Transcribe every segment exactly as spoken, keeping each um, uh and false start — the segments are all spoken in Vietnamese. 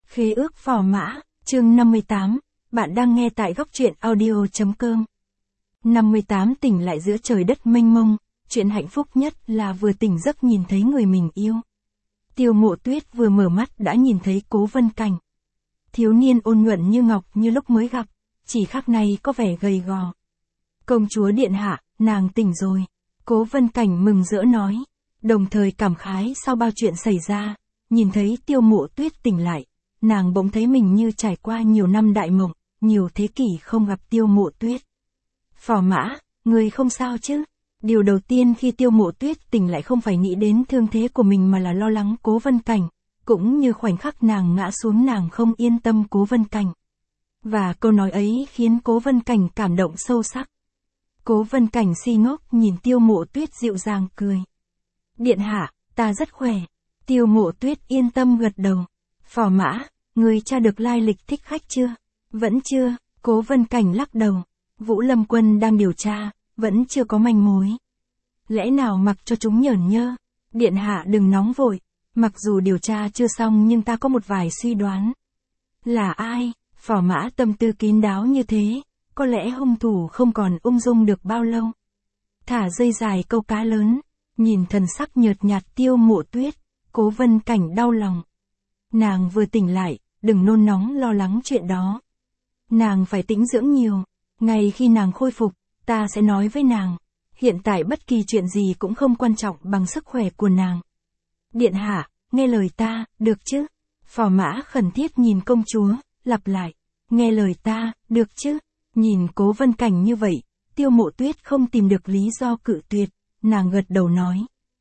Khế ước phò mã, chương năm mươi tám, bạn đang nghe tại góc truyện audio.com. năm mươi tám tỉnh lại giữa trời đất mênh mông, chuyện hạnh phúc nhất là vừa tỉnh giấc nhìn thấy người mình yêu. Tiêu Mộ Tuyết vừa mở mắt đã nhìn thấy Cố Vân Cảnh. Thiếu niên ôn nhuận như ngọc như lúc mới gặp, chỉ khác này có vẻ gầy gò. Công chúa điện hạ, nàng tỉnh rồi. Cố Vân Cảnh mừng rỡ nói, đồng thời cảm khái sau bao chuyện xảy ra, nhìn thấy Tiêu Mộ Tuyết tỉnh lại. Nàng bỗng thấy mình như trải qua nhiều năm đại mộng, nhiều thế kỷ không gặp Tiêu Mộ Tuyết. Phò mã, người không sao chứ? Điều đầu tiên khi Tiêu Mộ Tuyết tỉnh lại không phải nghĩ đến thương thế của mình mà là lo lắng Cố Vân Cảnh, cũng như khoảnh khắc nàng ngã xuống nàng không yên tâm Cố Vân Cảnh. Và câu nói ấy khiến Cố Vân Cảnh cảm động sâu sắc. Cố Vân Cảnh si ngốc nhìn Tiêu Mộ Tuyết dịu dàng cười. Điện hạ, ta rất khỏe. Tiêu Mộ Tuyết yên tâm gật đầu. Phò mã, người tra được lai lịch thích khách chưa? Vẫn chưa, Cố Vân Cảnh lắc đầu. Vũ Lâm Quân đang điều tra, vẫn chưa có manh mối. Lẽ nào mặc cho chúng nhởn nhơ? Điện hạ đừng nóng vội, mặc dù điều tra chưa xong nhưng ta có một vài suy đoán. Là ai? Phò mã tâm tư kín đáo như thế, có lẽ hung thủ không còn ung dung được bao lâu. Thả dây dài câu cá lớn, nhìn thần sắc nhợt nhạt Tiêu Mộ Tuyết, Cố Vân Cảnh đau lòng. Nàng vừa tỉnh lại, đừng nôn nóng lo lắng chuyện đó. Nàng phải tĩnh dưỡng nhiều, ngay khi nàng khôi phục, ta sẽ nói với nàng. Hiện tại bất kỳ chuyện gì cũng không quan trọng bằng sức khỏe của nàng. Điện hạ, nghe lời ta, được chứ? Phò mã khẩn thiết nhìn công chúa, lặp lại. Nghe lời ta, được chứ? Nhìn Cố Vân Cảnh như vậy, Tiêu Mộ Tuyết không tìm được lý do cự tuyệt, nàng gật đầu nói.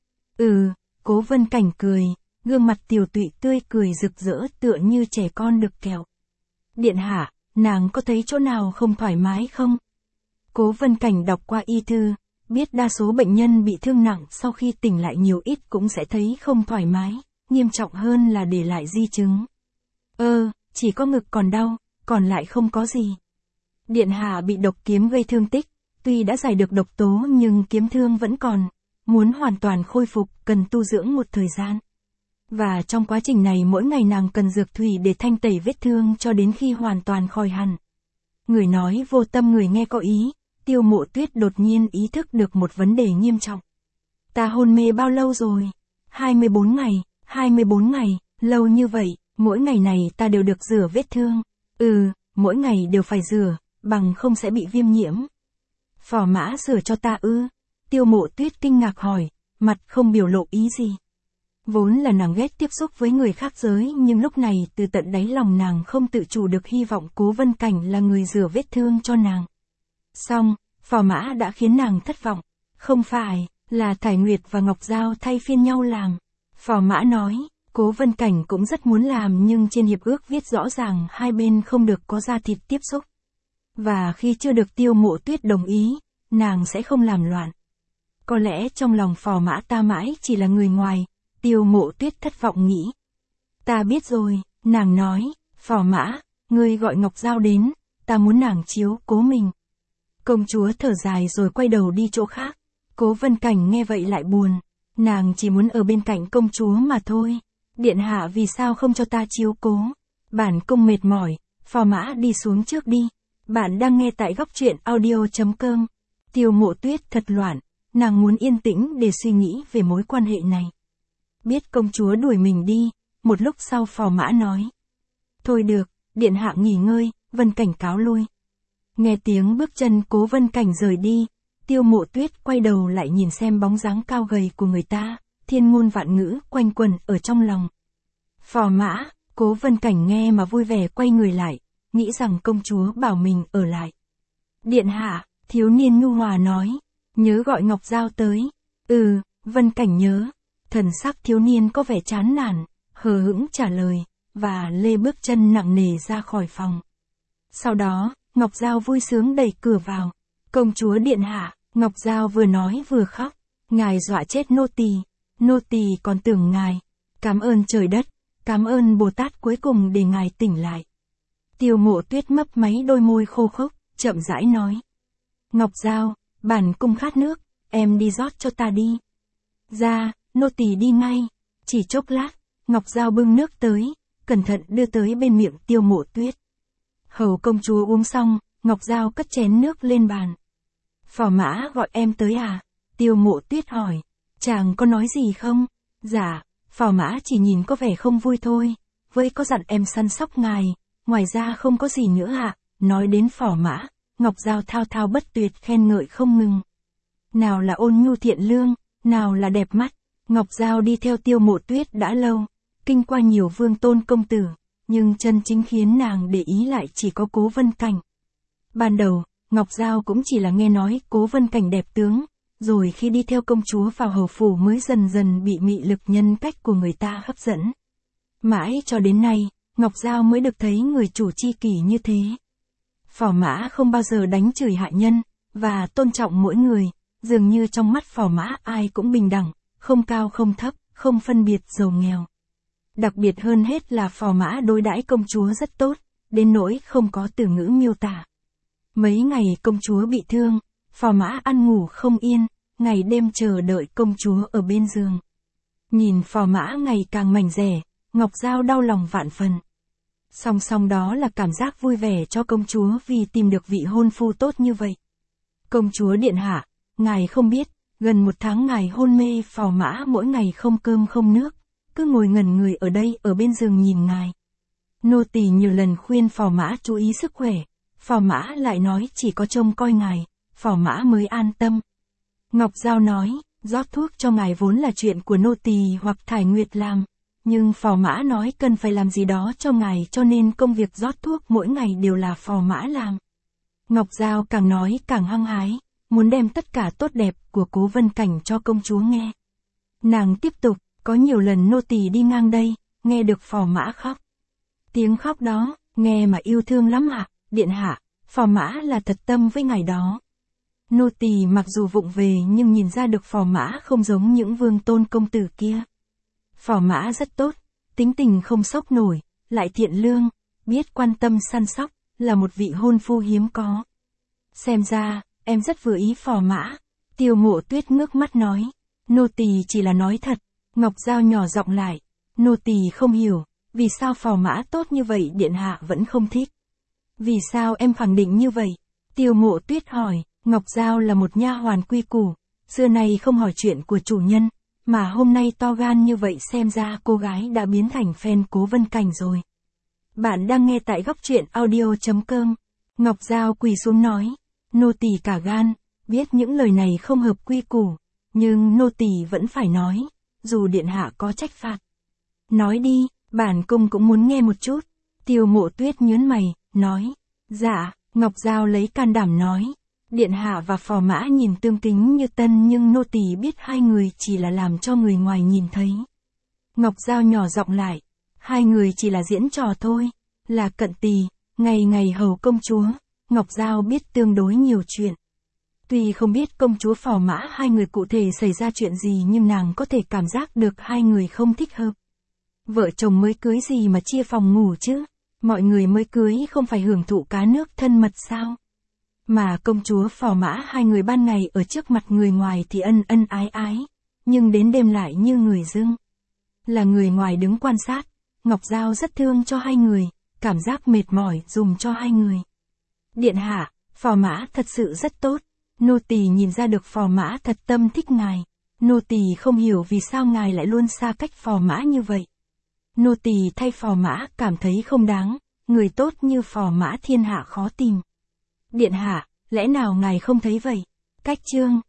Ừ, Cố Vân Cảnh cười, gương mặt tiều tụy tươi cười rực rỡ tựa như trẻ con được kẹo. Điện hạ, nàng có thấy chỗ nào không thoải mái không? Cố Vân Cảnh đọc qua y thư, biết đa số bệnh nhân bị thương nặng sau khi tỉnh lại nhiều ít cũng sẽ thấy không thoải mái, nghiêm trọng hơn là để lại di chứng. Ơ, chỉ có ngực còn đau, còn lại không có gì. Điện hạ bị độc kiếm gây thương tích, tuy đã giải được độc tố nhưng kiếm thương vẫn còn, muốn hoàn toàn khôi phục cần tu dưỡng một thời gian. Và trong quá trình này mỗi ngày nàng cần dược thủy để thanh tẩy vết thương cho đến khi hoàn toàn khỏi hẳn. Người nói vô tâm người nghe có ý, Tiêu Mộ Tuyết đột nhiên ý thức được một vấn đề nghiêm trọng. Ta hôn mê bao lâu rồi? hai mươi bốn ngày, hai mươi bốn ngày, lâu như vậy, mỗi ngày này ta đều được rửa vết thương. Ừ, mỗi ngày đều phải rửa, bằng không sẽ bị viêm nhiễm. Phò mã rửa cho ta ư? Tiêu Mộ Tuyết kinh ngạc hỏi, mặt không biểu lộ ý gì. Vốn là nàng ghét tiếp xúc với người khác giới nhưng lúc này từ tận đáy lòng nàng không tự chủ được hy vọng Cố Vân Cảnh là người rửa vết thương cho nàng. Xong, phò mã đã khiến nàng thất vọng. Không phải, là Thải Nguyệt và Ngọc Giao thay phiên nhau làm. Phò mã nói, Cố Vân Cảnh cũng rất muốn làm nhưng trên hiệp ước viết rõ ràng hai bên không được có da thịt tiếp xúc. Và khi chưa được Tiêu Mộ Tuyết đồng ý, nàng sẽ không làm loạn. Có lẽ trong lòng phò mã ta mãi chỉ là người ngoài. Tiêu Mộ Tuyết thất vọng nghĩ. Ta biết rồi, nàng nói, phò mã, ngươi gọi Ngọc Giao đến, ta muốn nàng chiếu cố mình. Công chúa thở dài rồi quay đầu đi chỗ khác. Cố Vân Cảnh nghe vậy lại buồn, nàng chỉ muốn ở bên cạnh công chúa mà thôi. Điện hạ vì sao không cho ta chiếu cố? Bản cung mệt mỏi, phò mã đi xuống trước đi. Bạn đang nghe tại góc truyện audio.com. Tiêu Mộ Tuyết thật loạn, nàng muốn yên tĩnh để suy nghĩ về mối quan hệ này. Biết công chúa đuổi mình đi, một lúc sau phò mã nói. Thôi được, điện hạ nghỉ ngơi, Vân Cảnh cáo lui. Nghe tiếng bước chân Cố Vân Cảnh rời đi, Tiêu Mộ Tuyết quay đầu lại nhìn xem bóng dáng cao gầy của người ta, thiên ngôn vạn ngữ quanh quẩn ở trong lòng. Phò mã, Cố Vân Cảnh nghe mà vui vẻ quay người lại, nghĩ rằng công chúa bảo mình ở lại. Điện hạ, thiếu niên nhu hòa nói, nhớ gọi Ngọc Giao tới. Ừ, Vân Cảnh nhớ. Thần sắc thiếu niên có vẻ chán nản, hờ hững trả lời, và lê bước chân nặng nề ra khỏi phòng. Sau đó, Ngọc Giao vui sướng đẩy cửa vào. Công chúa điện hạ, Ngọc Giao vừa nói vừa khóc. Ngài dọa chết nô tỳ, nô tỳ còn tưởng ngài. Cảm ơn trời đất, cảm ơn Bồ Tát cuối cùng để ngài tỉnh lại. Tiêu Mộ Tuyết mấp máy đôi môi khô khốc, chậm rãi nói. Ngọc Giao, bản cung khát nước, em đi rót cho ta đi. Ra. Nô tỳ đi ngay. Chỉ chốc lát, Ngọc Giao bưng nước tới, cẩn thận đưa tới bên miệng Tiêu Mộ Tuyết. Hầu công chúa uống xong, Ngọc Giao cất chén nước lên bàn. Phò mã gọi em tới à? Tiêu Mộ Tuyết hỏi. Chàng có nói gì không? Dạ, phò mã chỉ nhìn có vẻ không vui thôi, với có dặn em săn sóc ngài, ngoài ra không có gì nữa ạ. À? Nói đến phò mã, Ngọc Giao thao thao bất tuyệt khen ngợi không ngừng. Nào là ôn nhu thiện lương, nào là đẹp mắt. Ngọc Giao đi theo Tiêu Mộ Tuyết đã lâu, kinh qua nhiều vương tôn công tử, nhưng chân chính khiến nàng để ý lại chỉ có Cố Vân Cảnh. Ban đầu, Ngọc Giao cũng chỉ là nghe nói Cố Vân Cảnh đẹp tướng, rồi khi đi theo công chúa vào hầu phủ mới dần dần bị mị lực nhân cách của người ta hấp dẫn. Mãi cho đến nay, Ngọc Giao mới được thấy người chủ chi kỷ như thế. Phò mã không bao giờ đánh chửi hạ nhân, và tôn trọng mỗi người, dường như trong mắt phò mã ai cũng bình đẳng, không cao không thấp, không phân biệt giàu nghèo. Đặc biệt hơn hết là phò mã đối đãi công chúa rất tốt, đến nỗi không có từ ngữ miêu tả. Mấy ngày công chúa bị thương, phò mã ăn ngủ không yên, ngày đêm chờ đợi công chúa ở bên giường. Nhìn phò mã ngày càng mảnh dẻ, Ngọc Giao đau lòng vạn phần. Song song đó là cảm giác vui vẻ cho công chúa vì tìm được vị hôn phu tốt như vậy. Công chúa điện hạ, ngài không biết, gần một tháng ngài hôn mê, phò mã mỗi ngày không cơm không nước, cứ ngồi ngẩn người ở đây ở bên giường nhìn ngài. Nô tỳ nhiều lần khuyên phò mã chú ý sức khỏe, phò mã lại nói chỉ có trông coi ngài, phò mã mới an tâm. Ngọc Giao nói, rót thuốc cho ngài vốn là chuyện của nô tỳ hoặc Thải Nguyệt làm, nhưng phò mã nói cần phải làm gì đó cho ngài cho nên công việc rót thuốc mỗi ngày đều là phò mã làm. Ngọc Giao càng nói càng hăng hái, muốn đem tất cả tốt đẹp của Cố Vân Cảnh cho công chúa nghe. Nàng tiếp tục, có nhiều lần nô tỳ đi ngang đây, nghe được phò mã khóc. Tiếng khóc đó, nghe mà yêu thương lắm ạ, à? Điện hạ, phò mã là thật tâm với ngài đó. Nô tỳ mặc dù vụng về nhưng nhìn ra được phò mã không giống những vương tôn công tử kia. Phò mã rất tốt, tính tình không sốc nổi, lại thiện lương, biết quan tâm săn sóc, là một vị hôn phu hiếm có. Xem ra, em rất vừa ý phò mã. Tiêu Mộ Tuyết ngước mắt nói, nô tỳ chỉ là nói thật. Ngọc Giao nhỏ giọng lại, nô tỳ không hiểu, vì sao phò mã tốt như vậy điện hạ vẫn không thích. Vì sao em khẳng định như vậy? Tiêu Mộ Tuyết hỏi. Ngọc Giao là một nha hoàn quy củ, xưa nay không hỏi chuyện của chủ nhân, mà hôm nay to gan như vậy xem ra cô gái đã biến thành fan Cố Vân Cảnh rồi. Bạn đang nghe tại góc truyện audio chấm com. Ngọc Giao quỳ xuống nói, nô tỳ cả gan, biết những lời này không hợp quy củ, nhưng nô tỳ vẫn phải nói, dù điện hạ có trách phạt. Nói đi, bản cung cũng muốn nghe một chút. Tiêu Mộ Tuyết nhướng mày, nói, dạ. Ngọc Giao lấy can đảm nói, điện hạ và phò mã nhìn tương tính như tân nhưng nô tỳ biết hai người chỉ là làm cho người ngoài nhìn thấy. Ngọc Giao nhỏ giọng lại, hai người chỉ là diễn trò thôi, là cận tỳ, ngày ngày hầu công chúa. Ngọc Giao biết tương đối nhiều chuyện. Tuy không biết công chúa phò mã hai người cụ thể xảy ra chuyện gì nhưng nàng có thể cảm giác được hai người không thích hợp. Vợ chồng mới cưới gì mà chia phòng ngủ chứ, mọi người mới cưới không phải hưởng thụ cá nước thân mật sao? Mà công chúa phò mã hai người ban ngày ở trước mặt người ngoài thì ân ân ái ái, nhưng đến đêm lại như người dưng. Là người ngoài đứng quan sát, Ngọc Giao rất thương cho hai người, cảm giác mệt mỏi dùng cho hai người. Điện hạ, phò mã thật sự rất tốt, nô tỳ nhìn ra được phò mã thật tâm thích ngài, nô tỳ không hiểu vì sao ngài lại luôn xa cách phò mã như vậy. Nô tỳ thay phò mã cảm thấy không đáng, người tốt như phò mã thiên hạ khó tìm. Điện hạ, lẽ nào ngài không thấy vậy? Cách chương